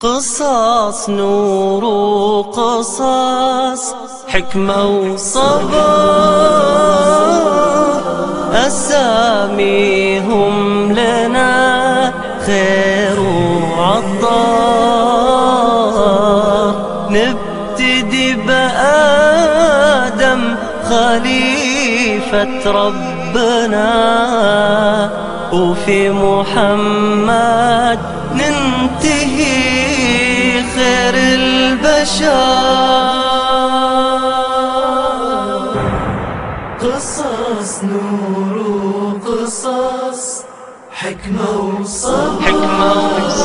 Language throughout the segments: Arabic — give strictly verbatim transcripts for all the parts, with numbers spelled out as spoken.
قصص نور وقصص حكمة وصبر، أساميهم لنا خير وعطار. نبتدي بآدم خليفة ربنا، وفي محمد ننتهي خير البشر. قصص نور وقصص حكمة وصبر، حكمة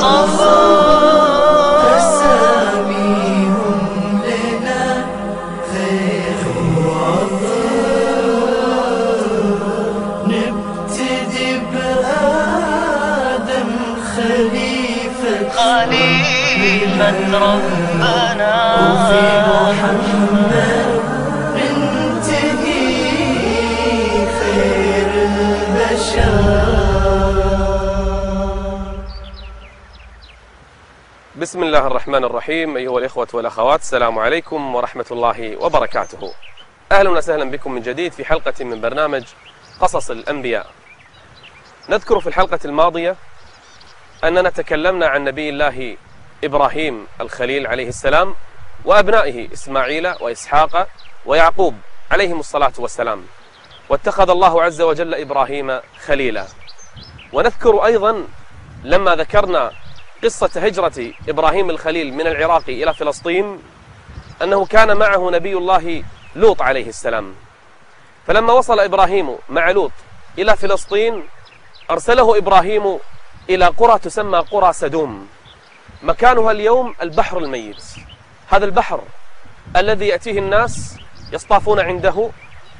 وصبر، أساميهم لنا خير وعطار. نبتدي بآدم خليفة خليفة ربنا، وفي محمد ننتهي خير البشر. بسم الله الرحمن الرحيم. أيها الإخوة والأخوات، السلام عليكم ورحمة الله وبركاته. أهلا وسهلا بكم من جديد في حلقة من برنامج قصص الأنبياء. نذكر في الحلقة الماضية أننا تكلمنا عن نبي الله إبراهيم الخليل عليه السلام وأبنائه إسماعيل وإسحاق ويعقوب عليهم الصلاة والسلام، واتخذ الله عز وجل إبراهيم خليلا. ونذكر أيضا لما ذكرنا قصة هجرة إبراهيم الخليل من العراق إلى فلسطين أنه كان معه نبي الله لوط عليه السلام، فلما وصل إبراهيم مع لوط إلى فلسطين أرسله إبراهيم إلى قرى تسمى قرى سدوم، مكانها اليوم البحر الميت. هذا البحر الذي يأتيه الناس يصطافون عنده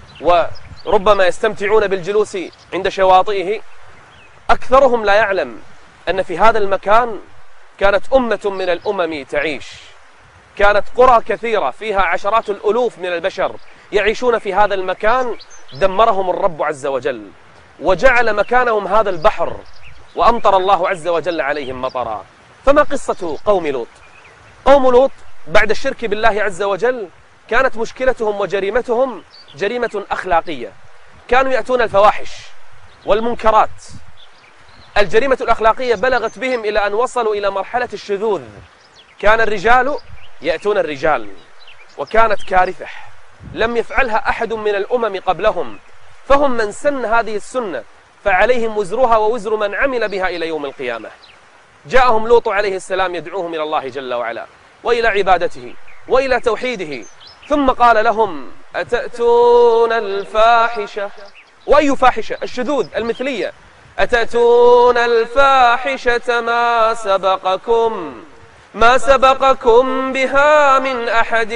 وربما يستمتعون بالجلوس عند شواطئه. أكثرهم لا يعلم أن في هذا المكان كانت أمة من الأمم تعيش، كانت قرى كثيرة فيها عشرات الألوف من البشر يعيشون في هذا المكان. دمرهم الرب عز وجل وجعل مكانهم هذا البحر، وأمطر الله عز وجل عليهم مطرا. فما قصة قوم لوط؟ قوم لوط بعد الشرك بالله عز وجل كانت مشكلتهم وجريمتهم جريمة أخلاقية، كانوا يأتون الفواحش والمنكرات. الجريمة الأخلاقية بلغت بهم إلى أن وصلوا إلى مرحلة الشذوذ. كان الرجال يأتون الرجال، وكانت كارثة لم يفعلها أحد من الأمم قبلهم، فهم من سن هذه السنة فعليهم وزرها ووزر من عمل بها إلى يوم القيامة. جاءهم لوط عليه السلام يدعوهم إلى الله جل وعلا وإلى عبادته وإلى توحيده، ثم قال لهم: أتأتون الفاحشة. وأي فاحشة؟ الشذوذ المثلية. أتأتون الفاحشة ما سبقكم ما سبقكم بها من أحد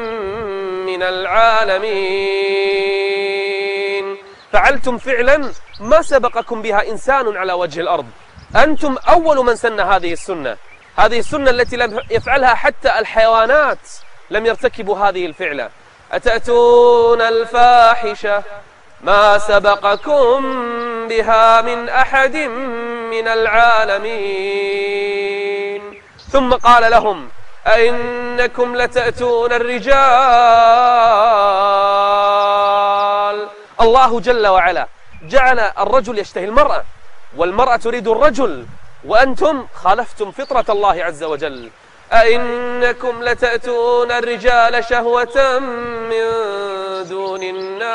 من العالمين. فعلتم فعلا ما سبقكم بها إنسان على وجه الأرض، أنتم أول من سن هذه السنة، هذه السنة التي لم يفعلها حتى الحيوانات، لم يرتكبوا هذه الفعلة. أتأتون الفاحشة ما سبقكم بها من أحد من العالمين. ثم قال لهم: أئنكم لتأتون الرجال. الله جل وعلا جعل الرجل يشتهي المرأة والمرأة تريد الرجل، وأنتم خالفتم فطرة الله عز وجل. أئنكم لتأتون الرجال شهوة من دون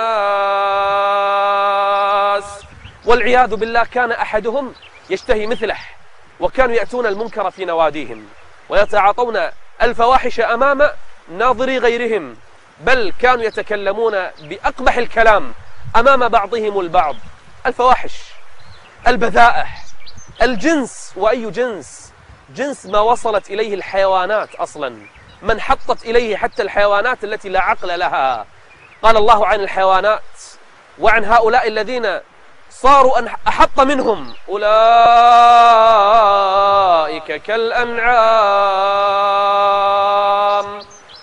الناس. والعياذ بالله كان أحدهم يشتهي مثله، وكانوا يأتون المنكر في نواديهم ويتعاطون الفواحش أمام ناظري غيرهم، بل كانوا يتكلمون بأقبح الكلام أمام بعضهم البعض. الفواحش، البذائح، الجنس. وأي جنس؟ جنس ما وصلت إليه الحيوانات أصلا، من حطت إليه حتى الحيوانات التي لا عقل لها. قال الله عن الحيوانات وعن هؤلاء الذين صاروا أحط منهم: أولئك كالأنعام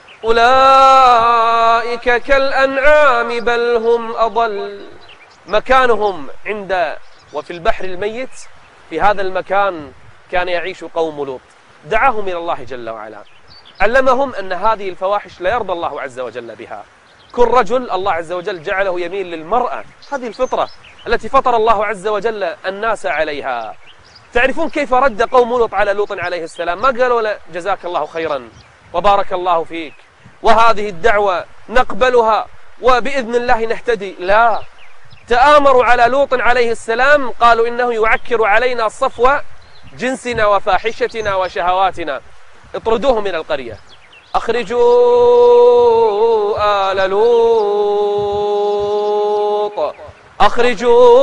أولئك كالأنعام بل هم أضل. مكانهم عند وفي البحر الميت، في هذا المكان كان يعيش قوم لوط. دعاهم إلى الله جل وعلا، علمهم أن هذه الفواحش لا يرضى الله عز وجل بها. كل رجل الله عز وجل جعله يميل للمرأة، هذه الفطرة التي فطر الله عز وجل الناس عليها. تعرفون كيف رد قوم لوط على لوط عليه السلام؟ ما قالوا له جزاك الله خيرا وبارك الله فيك وهذه الدعوة نقبلها وبإذن الله نهتدي، لا، تآمروا على لوط عليه السلام، قالوا إنه يعكر علينا صفو جنسنا وفاحشتنا وشهواتنا، اطردوه من القرية، أخرجوا آل لوط، أخرجوا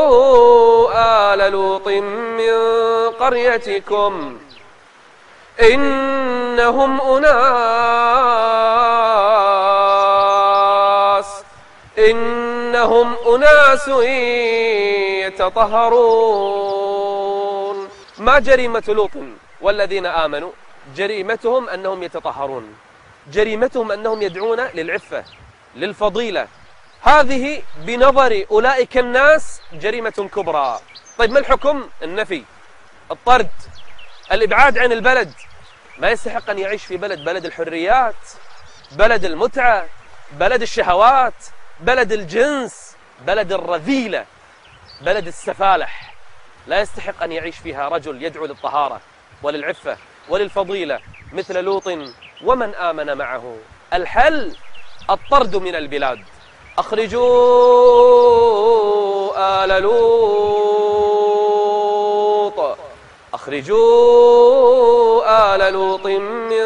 آل لوط من قريتكم إنهم أناس إنهم أناس يتطهرون. ما جريمة لوط والذين آمنوا؟ جريمتهم أنهم يتطهرون، جريمتهم أنهم يدعون للعفة للفضيلة. هذه بنظر أولئك الناس جريمة كبرى. طيب ما الحكم؟ النفي، الطرد، الإبعاد عن البلد. ما يستحق أن يعيش في بلد، بلد الحريات، بلد المتعة، بلد الشهوات، بلد الجنس، بلد الرذيلة، بلد السفالح. لا يستحق أن يعيش فيها رجل يدعو للطهارة وللعفة وللفضيلة مثل لوط ومن آمن معه. الحل الطرد من البلاد. أخرجوا آل لوط، أخرجوا آل لوط من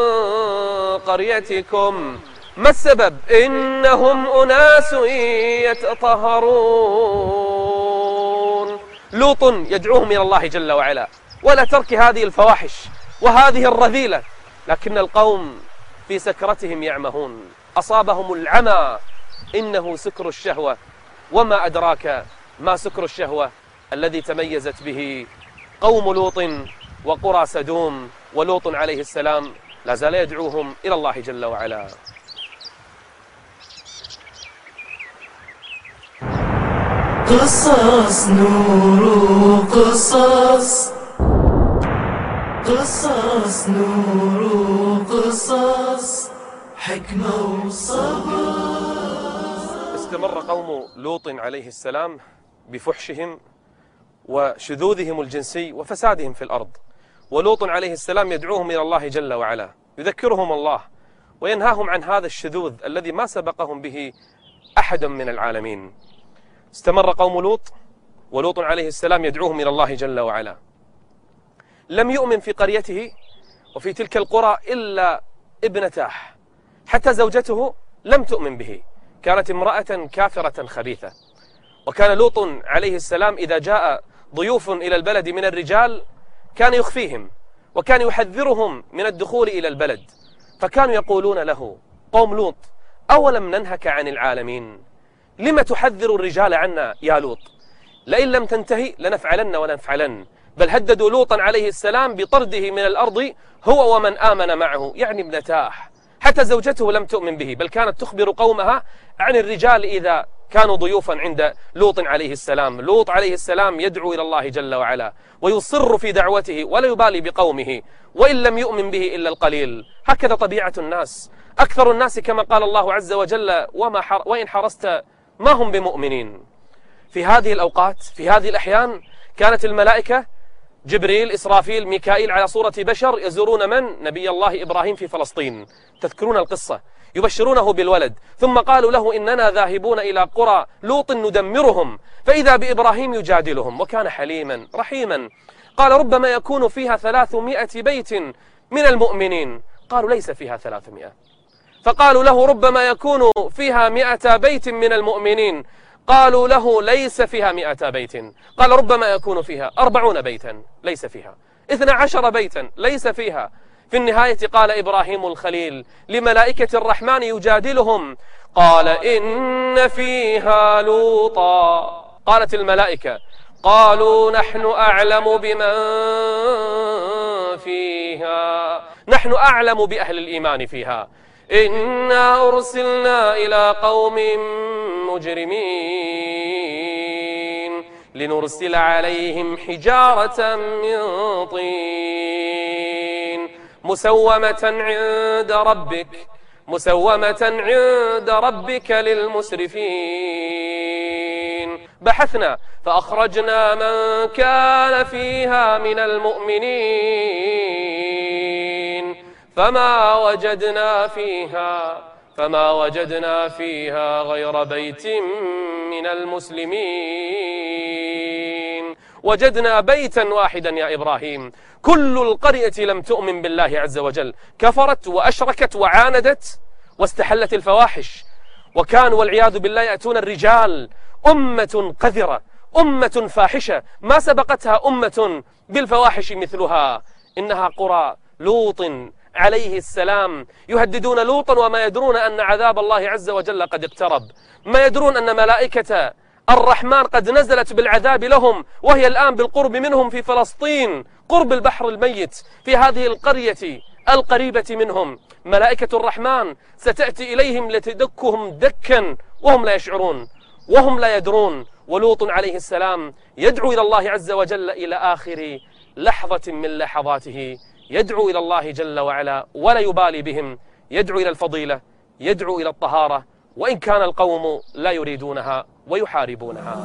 قريتكم. ما السبب؟ إنهم أناس يتطهرون. لوط يدعوهم إلى الله جل وعلا ولا ترك هذه الفواحش وهذه الرذيلة، لكن القوم في سكرتهم يعمهون، أصابهم العمى، إنه سكر الشهوة، وما أدراك ما سكر الشهوة الذي تميزت به قوم لوط وقرى سدوم. ولوط عليه السلام لا زال يدعوهم إلى الله جل وعلا. قصص نور قصص، قصص نور قصص، حكمة وصبر. استمر قوم لوط عليه السلام بفحشهم وشذوذهم الجنسي وفسادهم في الأرض، ولوط عليه السلام يدعوهم إلى الله جل وعلا، يذكرهم الله وينهاهم عن هذا الشذوذ الذي ما سبقهم به أحد من العالمين. استمر قوم لوط ولوط عليه السلام يدعوهم إلى الله جل وعلا. لم يؤمن في قريته وفي تلك القرى إلا ابنتاه، حتى زوجته لم تؤمن به، كانت امرأة كافرة خبيثة. وكان لوط عليه السلام إذا جاء ضيوف إلى البلد من الرجال كان يخفيهم، وكان يحذرهم من الدخول إلى البلد. فكانوا يقولون له قوم لوط: أولم ننهك عن العالمين؟ لم تحذر الرجال عنا يا لوط؟ لئن لم تنتهي لنفعلن ولنفعلن. بل هددوا لوطا عليه السلام بطرده من الأرض هو ومن آمن معه، يعني ابنتاه. حتى زوجته لم تؤمن به، بل كانت تخبر قومها عن الرجال إذا كانوا ضيوفا عند لوط عليه السلام. لوط عليه السلام يدعو إلى الله جل وعلا ويصر في دعوته ولا يبالي بقومه، وإن لم يؤمن به إلا القليل. هكذا طبيعة الناس، أكثر الناس كما قال الله عز وجل: وما حر وإن حرست ما هم بمؤمنين. في هذه الأوقات، في هذه الأحيان، كانت الملائكة جبريل، إسرافيل، ميكائيل على صورة بشر يزورون من؟ نبي الله إبراهيم في فلسطين. تذكرون القصة، يبشرونه بالولد، ثم قالوا له: إننا ذاهبون إلى قرى لوط ندمرهم. فإذا بإبراهيم يجادلهم، وكان حليما رحيما. قال: ربما يكون فيها ثلاثمائة بيت من المؤمنين. قالوا: ليس فيها ثلاثمائة. فقالوا له: ربما يكون فيها مئة بيت من المؤمنين. قالوا له: ليس فيها مئة بيت. قال: ربما يكون فيها أربعون بيتا. ليس فيها. اثنى عشر بيتا. ليس فيها. في النهاية قال إبراهيم الخليل لملائكة الرحمن يجادلهم: قال: إن فيها لوطا. قالت الملائكة: قالوا: نحن أعلم بمن فيها، نحن أعلم بأهل الإيمان فيها، إنا أرسلنا إلى قوم مجرمين لنرسل عليهم حجارة من طين مسومة عند ربك مسومة عند ربك للمسرفين. بحثنا فأخرجنا من كان فيها من المؤمنين فما وجدنا فيها فما وجدنا فيها غير بيت من المسلمين. وجدنا بيتا واحدا يا إبراهيم، كل القرية لم تؤمن بالله عز وجل، كفرت وأشركت وعاندت واستحلت الفواحش، وكانوا والعياذ بالله يأتون الرجال، أمة قذرة، أمة فاحشة ما سبقتها أمة بالفواحش مثلها. إنها قرى لوط عليه السلام، يهددون لوطا وما يدرون أن عذاب الله عز وجل قد اقترب، ما يدرون أن ملائكة الرحمن قد نزلت بالعذاب لهم، وهي الآن بالقرب منهم في فلسطين قرب البحر الميت، في هذه القرية القريبة منهم ملائكة الرحمن ستأتي إليهم لتدكهم دكا وهم لا يشعرون وهم لا يدرون. ولوط عليه السلام يدعو إلى الله عز وجل إلى آخر لحظة من لحظاته، يدعو إلى الله جل وعلا ولا يبالي بهم، يدعو إلى الفضيلة، يدعو إلى الطهارة، وإن كان القوم لا يريدونها ويحاربونها.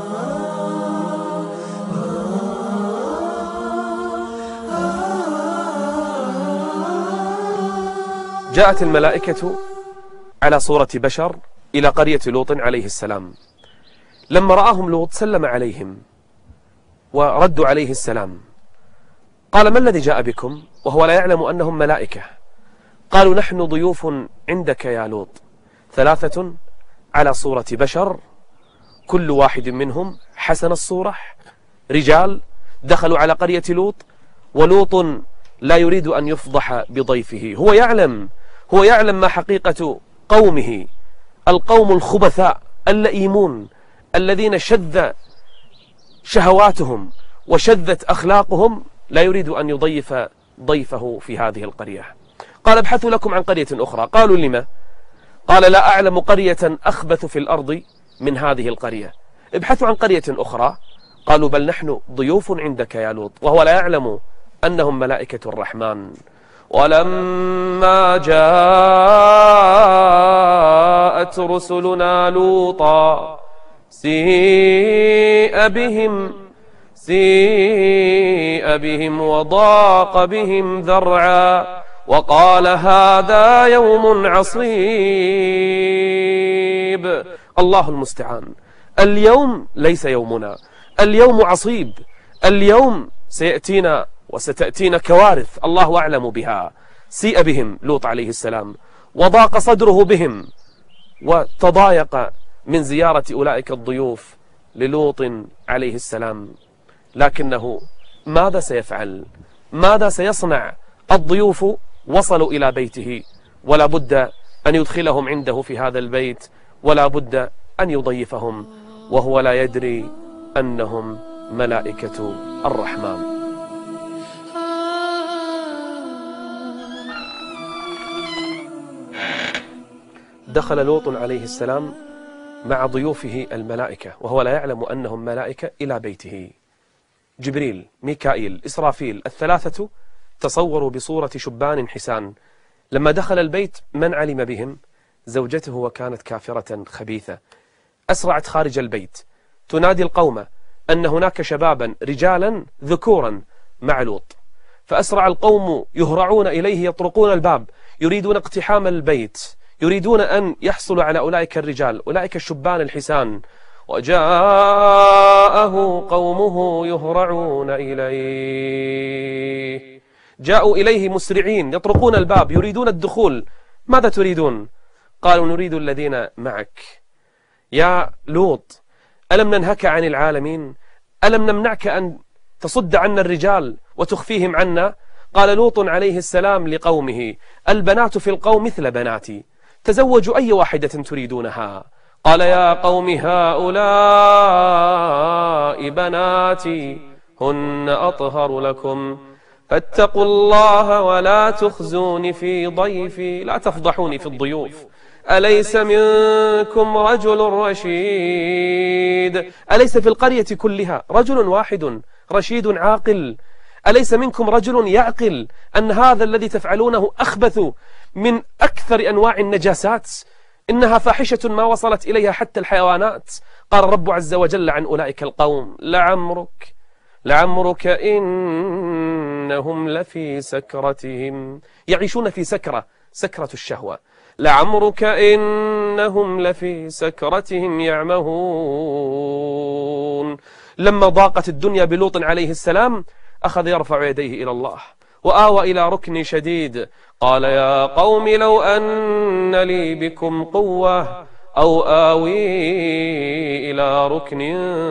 جاءت الملائكة على صورة بشر إلى قرية لوط عليه السلام، لما رآهم لوط سلم عليهم وردوا عليه السلام، قال: ما الذي جاء بكم؟ وهو لا يعلم أنهم ملائكة. قالوا: نحن ضيوف عندك يا لوط، ثلاثة على صورة بشر، كل واحد منهم حسن الصورة، رجال دخلوا على قرية لوط، ولوط لا يريد أن يفضح بضيفه. هو يعلم هو يعلم ما حقيقة قومه، القوم الخبثاء اللئيمون الذين شذ شهواتهم وشذت أخلاقهم، لا يريد أن يضيف ضيفه في هذه القرية. قال: ابحثوا لكم عن قرية أخرى. قالوا: لما؟ قال: لا أعلم قرية أخبث في الأرض من هذه القرية، ابحثوا عن قرية أخرى. قالوا: بل نحن ضيوف عندك يا لوط، وهو لا يعلم أنهم ملائكة الرحمن. ولما جاءت رسلنا لوطا سيء بهم سيء بهم وضاق بهم ذرعا وقال: هذا يوم عصيب. الله المستعان. اليوم ليس يومنا، اليوم عصيب، اليوم سيأتينا وستأتينا كوارث الله أعلم بها. سيء بهم لوط عليه السلام، وضاق صدره بهم، وتضايق من زيارة أولئك الضيوف للوط عليه السلام. لكنه ماذا سيفعل؟ ماذا سيصنع؟ الضيوف وصلوا إلى بيته، ولا بد أن يدخلهم عنده في هذا البيت، ولا بد أن يضيفهم، وهو لا يدري أنهم ملائكة الرحمن. دخل لوط عليه السلام مع ضيوفه الملائكة، وهو لا يعلم أنهم ملائكة، إلى بيته. جبريل، ميكائيل، إسرافيل، الثلاثة تصوروا بصورة شبان حسان. لما دخل البيت من علم بهم؟ زوجته، وكانت كافرة خبيثة. أسرعت خارج البيت تنادي القوم أن هناك شبابا رجالا ذكورا مع لوط، فأسرع القوم يهرعون إليه، يطرقون الباب، يريدون اقتحام البيت، يريدون أن يحصلوا على أولئك الرجال، أولئك الشبان الحسان. وجاءه قومه يهرعون إليه، جاءوا إليه مسرعين يطرقون الباب يريدون الدخول. ماذا تريدون؟ قالوا: نريد الذين معك يا لوط، ألم ننهك عن العالمين؟ ألم نمنعك أن تصد عنا الرجال وتخفيهم عنا؟ قال لوط عليه السلام لقومه: البنات في القوم مثل بناتي، تزوجوا أي واحدة تريدونها. قال: يا قوم هؤلاء بناتي هن أطهر لكم فاتقوا الله ولا تخزوني في ضيفي، لا تفضحوني في الضيوف. أليس منكم رجل رشيد؟ أليس في القرية كلها رجل واحد رشيد عاقل؟ أليس منكم رجل يعقل أن هذا الذي تفعلونه أخبث من أكثر أنواع النجاسات؟ إنها فاحشة ما وصلت إليها حتى الحيوانات. قال الرب عز وجل عن أولئك القوم: لعمرك لعمرك إنهم لفي سكرتهم، يعيشون في سكرة، سكرة الشهوة. لعمرك إنهم لفي سكرتهم يعمهون. لما ضاقت الدنيا بلوط عليه السلام أخذ يرفع يديه إلى الله وآوى إلى ركن شديد، قال: يا قوم لو أن لي بكم قوة أو آوي إلى ركن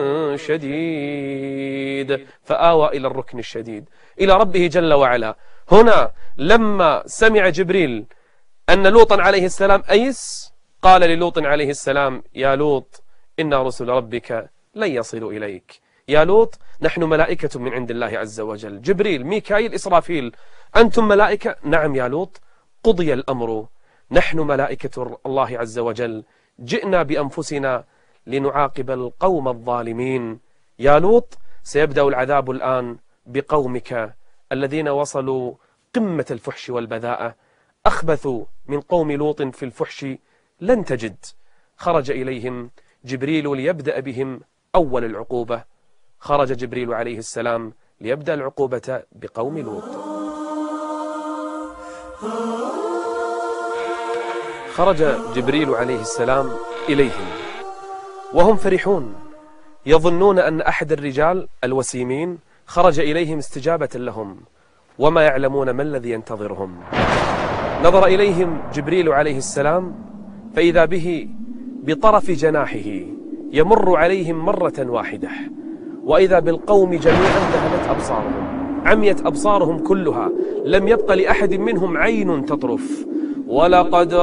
شديد، فآوى إلى الركن الشديد إلى ربه جل وعلا. هنا لما سمع جبريل أن لوطا عليه السلام أيس، قال للوط عليه السلام: يا لوط إن رسل ربك لن يصلوا إليك. يا لوط نحن ملائكة من عند الله عز وجل، جبريل ميكائيل إسرافيل، أنتم ملائكة؟ نعم يا لوط، قضي الأمر، نحن ملائكة الله عز وجل، جئنا بأنفسنا لنعاقب القوم الظالمين. يا لوط سيبدأ العذاب الآن بقومك الذين وصلوا قمة الفحش والبذاءة، أخبثوا من قوم لوط في الفحش لن تجد. خرج إليهم جبريل ليبدأ بهم أول العقوبة، خرج جبريل عليه السلام ليبدأ العقوبة بقوم لوط. خرج جبريل عليه السلام إليهم وهم فرحون، يظنون أن أحد الرجال الوسيمين خرج إليهم استجابة لهم، وما يعلمون ما الذي ينتظرهم. نظر إليهم جبريل عليه السلام فإذا به بطرف جناحه يمر عليهم مرة واحدة، وإذا بالقوم جميعا ذهبت أبصارهم، عميت أبصارهم كلها، لم يبق لأحد منهم عين تطرف. ولقد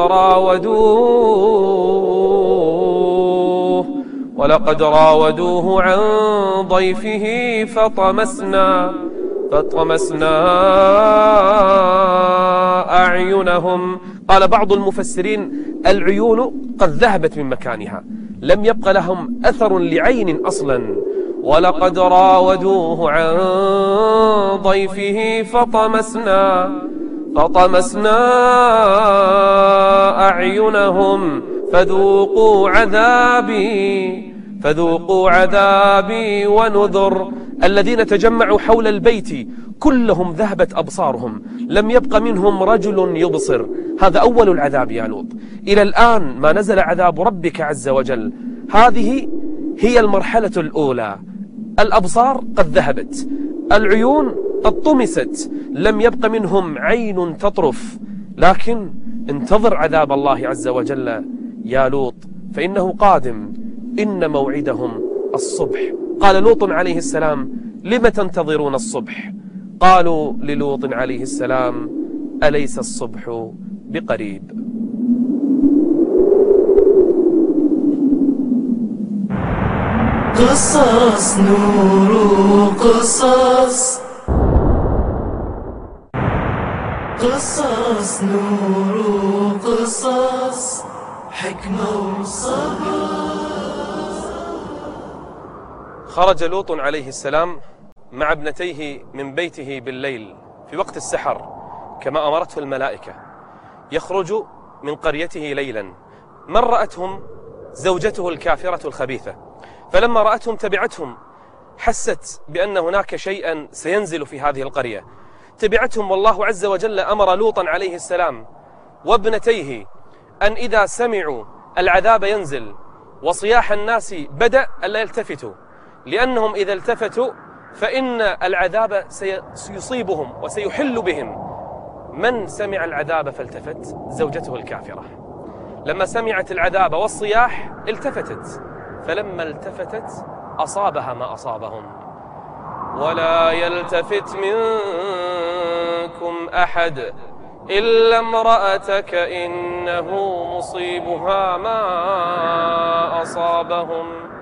راودوه ولقد راودوه عن ضيفه فطمسنا فطمسنا أعينهم. قال بعض المفسرين: العيون قد ذهبت من مكانها، لم يبق لهم أثر لعين أصلا. ولقد راودوه عن ضيفه فطمسنا فطمسنا أعينهم فذوقوا عذابي فذوقوا عذابي ونذر. الذين تجمعوا حول البيت كلهم ذهبت أبصارهم، لم يبق منهم رجل يبصر. هذا أول العذاب يا لوط. إلى الآن ما نزل عذاب ربك عز وجل. هذه هي المرحلة الأولى. الأبصار قد ذهبت، العيون قد طمست، لم يبق منهم عين تطرف. لكن انتظر عذاب الله عز وجل يا لوط، فإنه قادم، إن موعدهم الصبح. قال لوط عليه السلام: لم تنتظرون الصبح؟ قالوا للوط عليه السلام: أليس الصبح بقريب؟ قصص نور قصص قصص نور قصص حكمة وصبر. خرج لوط عليه السلام مع ابنتيه من بيته بالليل في وقت السحر كما أمرته الملائكة، يخرج من قريته ليلا. من رأتهم زوجته الكافرة الخبيثة، فلما رأتهم تبعتهم، حست بأن هناك شيئا سينزل في هذه القرية، تبعتهم. والله عز وجل أمر لوطا عليه السلام وابنتيه أن إذا سمعوا العذاب ينزل وصياح الناس بدأ ألا يلتفتوا، لأنهم إذا التفتوا فإن العذاب سيصيبهم وسيحل بهم. من سمع العذاب فالتفت؟ زوجته الكافرة. لما سمعت العذاب والصياح التفتت، فلما التفتت أصابها ما أصابهم. ولا يلتفت منكم أحد إلا امرأتك إنه مصيبها ما أصابهم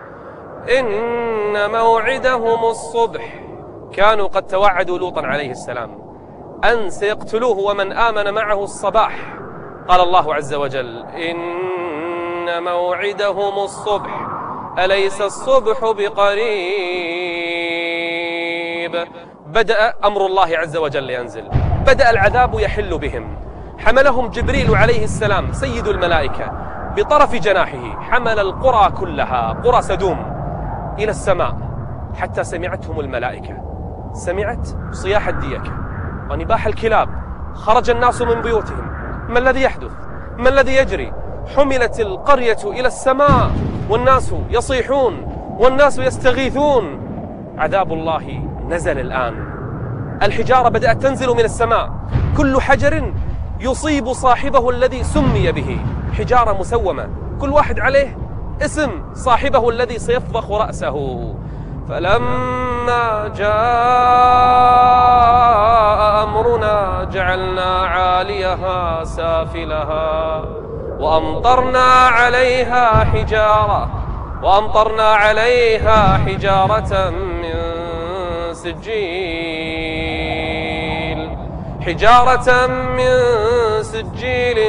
إن موعدهم الصبح. كانوا قد توعدوا لوطا عليه السلام أن سيقتلوه ومن آمن معه الصباح. قال الله عز وجل: إن موعدهم الصبح أليس الصبح بقريب بدأ أمر الله عز وجل ينزل، بدأ العذاب يحل بهم. حملهم جبريل عليه السلام سيد الملائكة بطرف جناحه، حمل القرى كلها، قرى سدوم، إلى السماء حتى سمعتهم الملائكة، سمعت صياح الديكة ونباح الكلاب. خرج الناس من بيوتهم، ما الذي يحدث؟ ما الذي يجري؟ حملت القرية إلى السماء والناس يصيحون والناس يستغيثون. عذاب الله نزل الآن. الحجارة بدأت تنزل من السماء، كل حجر يصيب صاحبه الذي سمي به، حجارة مسومة، كل واحد عليه اسم صاحبه الذي سيفضخ رأسه. فلما جاء أمرنا جعلنا عاليها سافلها وأمطرنا عليها حجارة وأمطرنا عليها حجارة من سجيل حجارة من سجيل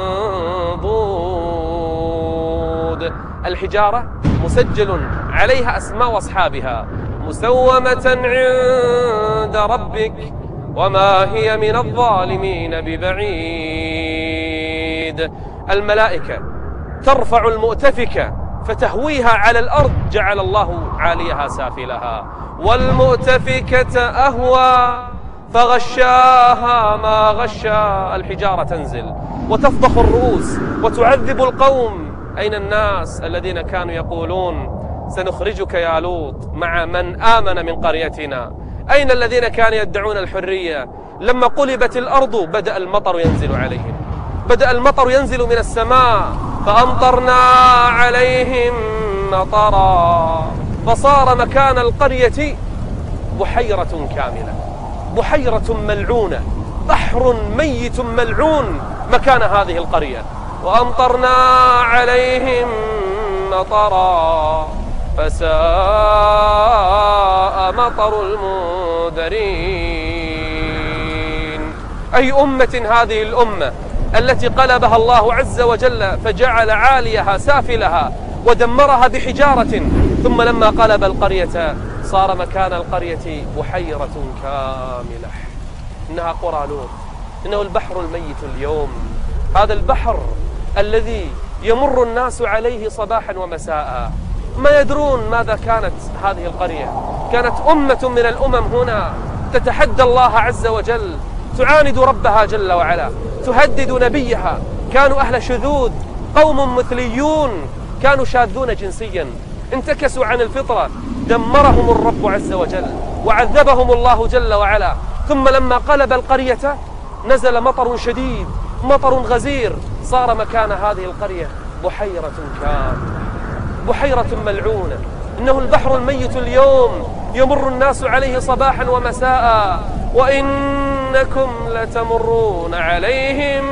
منضود. الحجارة مسجل عليها أسماء أصحابها، مسومة عند ربك وما هي من الظالمين ببعيد. الملائكة ترفع المؤتفكة فتهويها على الأرض، جعل الله عاليها سافلها. والمؤتفكة أهوى فغشاها ما غشا. الحجارة تنزل وتفضخ الرؤوس وتعذب القوم. أين الناس الذين كانوا يقولون سنخرجك يا لوط مع من آمن من قريتنا؟ أين الذين كانوا يدعون الحرية؟ لما قلبت الأرض بدأ المطر ينزل عليهم، بدأ المطر ينزل من السماء، فأمطرنا عليهم مطرا فصار مكان القرية بحيرة كاملة، بحيرة ملعونة، بحر ميت ملعون مكان هذه القرية. وأمطرنا عليهم مطرا فساء مطر المنذرين. أي أمة هذه الأمة التي قلبها الله عز وجل فجعل عاليها سافلها ودمرها بحجارة، ثم لما قلب القرية صار مكان القرية بحيرة كاملة. إنها قرى لوط، إنه البحر الميت اليوم، هذا البحر الذي يمر الناس عليه صباحا ومساء، ما يدرون ماذا كانت هذه القرية. كانت أمة من الأمم هنا تتحدى الله عز وجل، تعاند ربها جل وعلا، تهدد نبيها. كانوا أهل شذوذ، قوم مثليون، كانوا شاذون جنسيا، انتكسوا عن الفطرة، دمرهم الرب عز وجل وعذبهم الله جل وعلا. ثم لما قلب القرية نزل مطر شديد، مطر غزير، صار مكان هذه القرية بحيرة كاملة، بحيرة ملعونة. إنه البحر الميت اليوم يمر الناس عليه صباحا ومساء. وإنكم لتمرون عليهم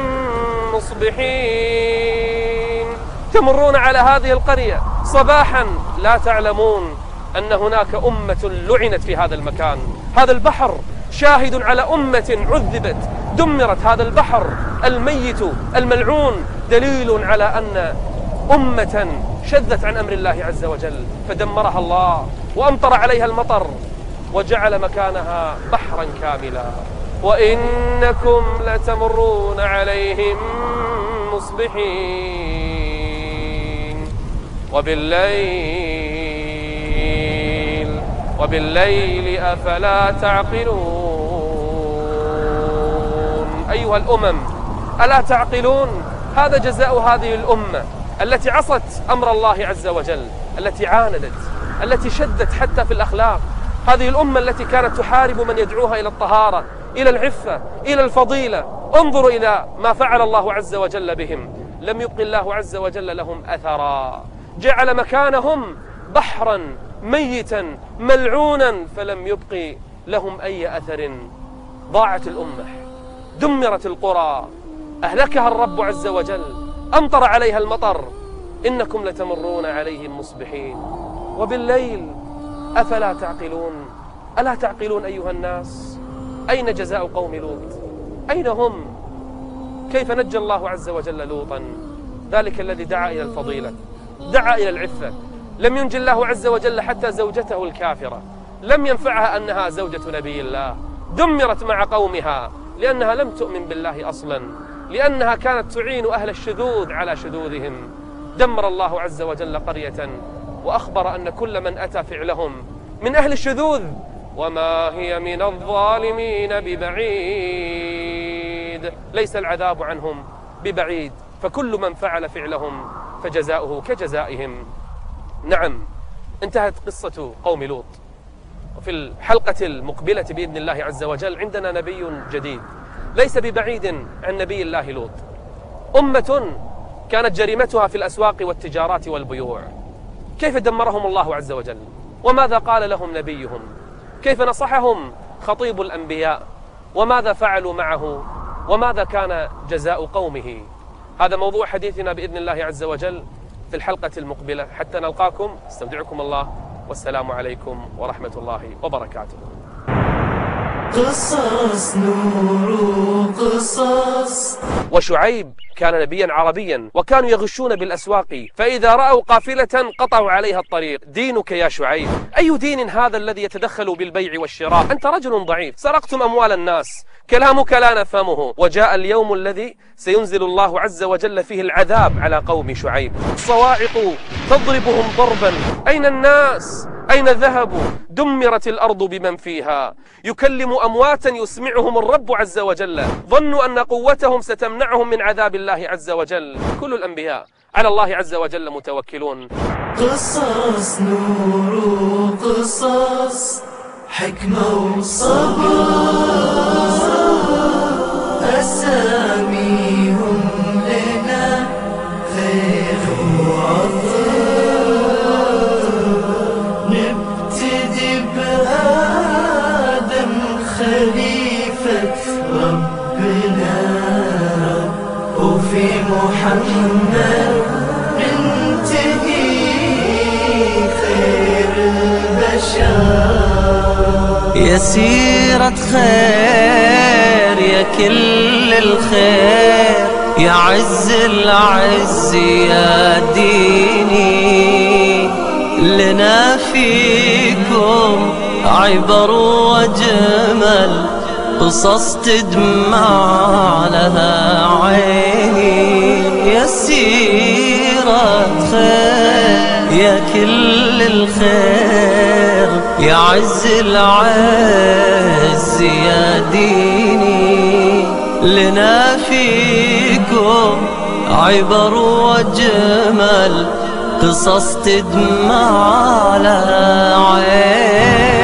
مصبحين، تمرون على هذه القرية صباحا لا تعلمون أن هناك أمة لعنت في هذا المكان. هذا البحر شاهد على أمة عذبت، دمرت. هذا البحر الميت الملعون دليل على أن أمة شذت عن أمر الله عز وجل فدمرها الله وأمطر عليها المطر وجعل مكانها بحرا كاملا. وإنكم لتمرون عليهم مصبحين وبالليل وبالليل أفلا تعقلون. أيها الأمم ألا تعقلون؟ هذا جزاء هذه الأمة التي عصت أمر الله عز وجل، التي عاندت، التي شدت حتى في الأخلاق. هذه الأمة التي كانت تحارب من يدعوها إلى الطهارة، إلى العفة، إلى الفضيلة. انظروا إلى ما فعل الله عز وجل بهم، لم يبق الله عز وجل لهم أثرا، جعل مكانهم بحرا ميتا ملعونا فلم يبق لهم أي أثر. ضاعت الأمة، دمرت القرى، أهلكها الرب عز وجل، أمطر عليها المطر. إنكم لتمرون عليهم مصبحين وبالليل أفلا تعقلون. ألا تعقلون أيها الناس؟ أين جزاء قوم لوط؟ أين هم؟ كيف نجى الله عز وجل لوطا، ذلك الذي دعا إلى الفضيلة، دعا إلى العفة؟ لم ينجي الله عز وجل حتى زوجته الكافرة، لم ينفعها أنها زوجة نبي الله، دمرت مع قومها لأنها لم تؤمن بالله أصلا، لأنها كانت تعين أهل الشذوذ على شذوذهم. دمر الله عز وجل قرية وأخبر أن كل من أتى فعلهم من أهل الشذوذ وما هي من الظالمين ببعيد، ليس العذاب عنهم ببعيد، فكل من فعل فعلهم فجزاؤه كجزائهم. نعم، انتهت قصة قوم لوط. وفي الحلقة المقبلة بإذن الله عز وجل عندنا نبي جديد ليس ببعيد عن نبي الله لوط. أمة كانت جريمتها في الأسواق والتجارات والبيوع، كيف دمرهم الله عز وجل؟ وماذا قال لهم نبيهم؟ كيف نصحهم خطيب الأنبياء؟ وماذا فعلوا معه؟ وماذا كان جزاء قومه؟ هذا موضوع حديثنا بإذن الله عز وجل في الحلقة المقبلة. حتى نلقاكم استودعكم الله، والسلام عليكم ورحمة الله وبركاته. قصص نور قصص. وشعيب كان نبيا عربيا، وكانوا يغشون بالأسواق، فإذا رأوا قافلة قطعوا عليها الطريق. دينك يا شعيب؟ أي دين هذا الذي يتدخل بالبيع والشراء؟ أنت رجل ضعيف، سرقتم أموال الناس، كلامك لا نفهمه. وجاء اليوم الذي سينزل الله عز وجل فيه العذاب على قوم شعيب. الصواعق تضربهم ضربا، أين الناس؟ أين ذهبوا؟ دمرت الأرض بمن فيها. يكلم أمواتا يسمعهم الرب عز وجل، ظنوا أن قوتهم ستمنعهم من عذاب الله عز وجل. كل الأنبياء على الله عز وجل متوكلون. قصص نور قصص، حكمة وصبر، أساميهم لنا خير وعطر. نبتدي بآدم خليفة ربنا، وفي محمد ننتهي خير البشر. يا سيرة خير يا كل الخير، يا عز العز يا ديني، لنا فيكم عبر وجمل، قصص تدمع لها عيني. يا سيرة خير يا كل الخير، يا عز العز يا ديني، لنا فيكم عبر وجمل، قصص تدمع لها عين.